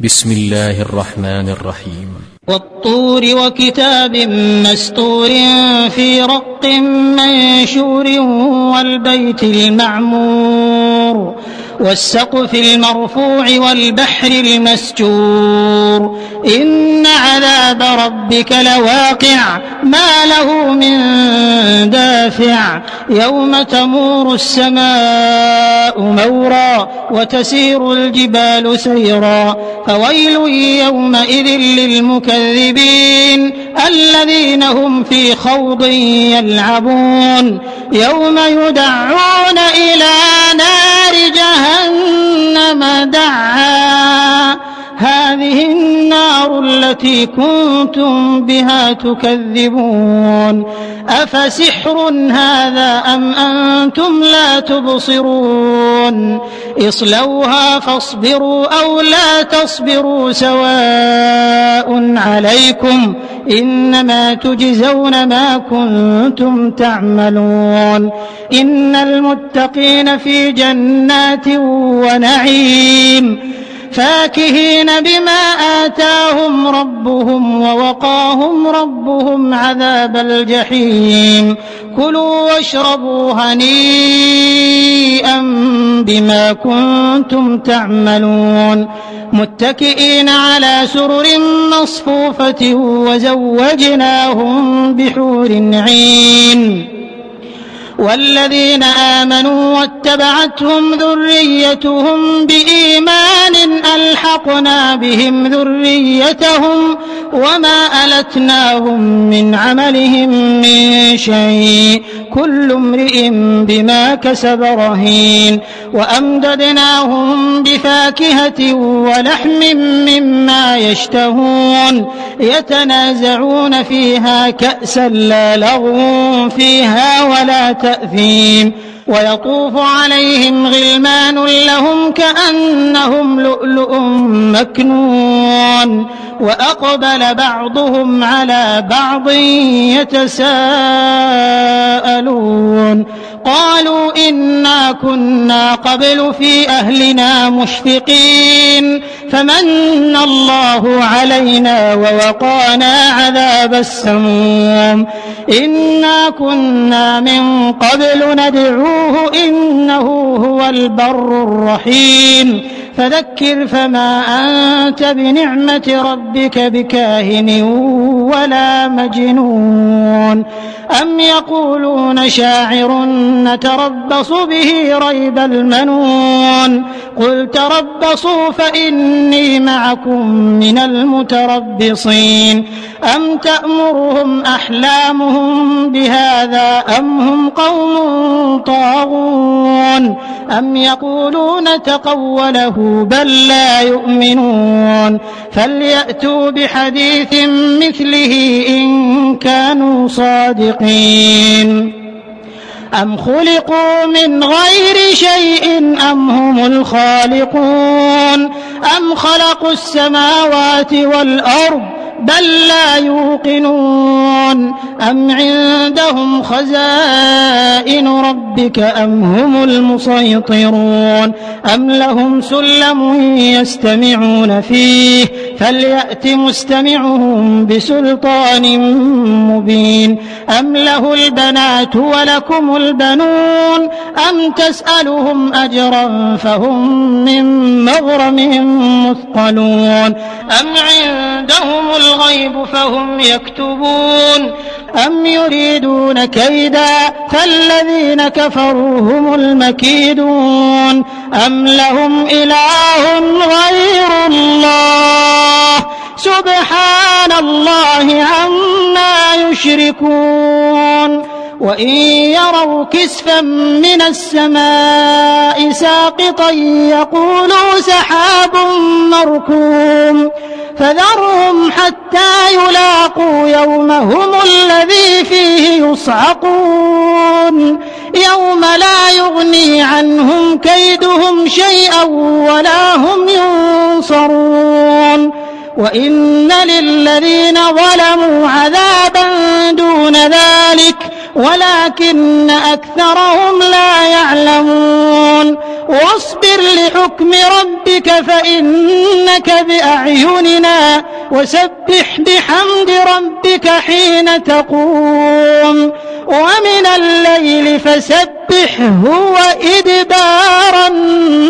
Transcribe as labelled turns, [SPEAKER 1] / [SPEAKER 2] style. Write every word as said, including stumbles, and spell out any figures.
[SPEAKER 1] بسم الله الرحمن الرحيم.
[SPEAKER 2] والطور وكتاب مسطور في رق منشور والبيت المعمور والسقف المرفوع والبحر المسجور إن عذاب ربك لواقع ما له من دافع يوم تمور السماء مورا وتسير الجبال سيرا فويل يومئذ للمكذبين الذين هم في خوض يلعبون يوم يدعون إلى نار جهنم دعا هذه النار التي كنتم بها تكذبون أفسحر هذا أم أنتم لا تبصرون اصلوها فاصبروا أو لا تصبروا سواء عليكم إنما تجزون ما كنتم تعملون إن المتقين في جنات ونعيم فاكهين بما آتاهم ربهم ووقاهم ربهم عذاب الجحيم كلوا واشربوا هنيئا بما كنتم تعملون متكئين على سرر مصفوفة وزوجناهم بحور عين والذين آمنوا واتبعتهم ذريتهم بإيمان ألحقنا بهم ذريتهم وما ألتناهم من عملهم من شيء كل امرئ بما كسب رهين وأمددناهم بفاكهة ولحم مما يشتهون يتنازعون فيها كأسا لا لغو فيها ولا تأثيم ويطوف عليهم غلمان لهم كأنهم لؤلؤ مكنون وأقبل بعضهم على بعض يتساءلون قالوا إنا كنا قبل في أهلنا مشفقين فمن الله علينا ووقانا عذاب السموم إنا كنا من قبل ندعوه إنه هو البر الرحيم فذكر فما أنت بنعمة ربك بكاهن ولا مجنون أم يقولون شاعر نتربص به ريب المنون قل تربصوا فإني معكم من المتربصين أم تأمرهم أحلامهم بهذا أم هم قوم طاغون أم يقولون تقوله بل لا يؤمنون فليأتوا بحديث مثله إن كانوا صادقين أم خلقوا من غير شيء أم هم الخالقون أم خلقوا السماوات والأرض بل لا يوقنون أم عندهم خزائن ربك أم هم المسيطرون أم لهم سلم يستمعون فيه فليأت مستمعهم بسلطان مبين أم له البنات ولكم البنون أم تسألهم أجرا فهم من مغرم مثقلون أم عندهم الغيب فهم يكتبون أم يريدون كيدا فالذين كفروا هم المكيدون أم لهم إله غير الله سبحان الله عما يشركون وإن يروا كسفا من السماء ساقطا يقولوا سحاب مركوم فذرهم حتى يلاقوا يومهم الذي فيه يصعقون يوم لا يغني عنهم كيدهم شيئا ولا هم ينصرون وإن للذين ظلموا عذابا دون ذلك ولكن أكثرهم لا يعلمون واصبر لحكم ربك فإنك بأعيننا وسبح بحمد ربك حين تقوم ومن الليل فسبحه وإدبار النجوم.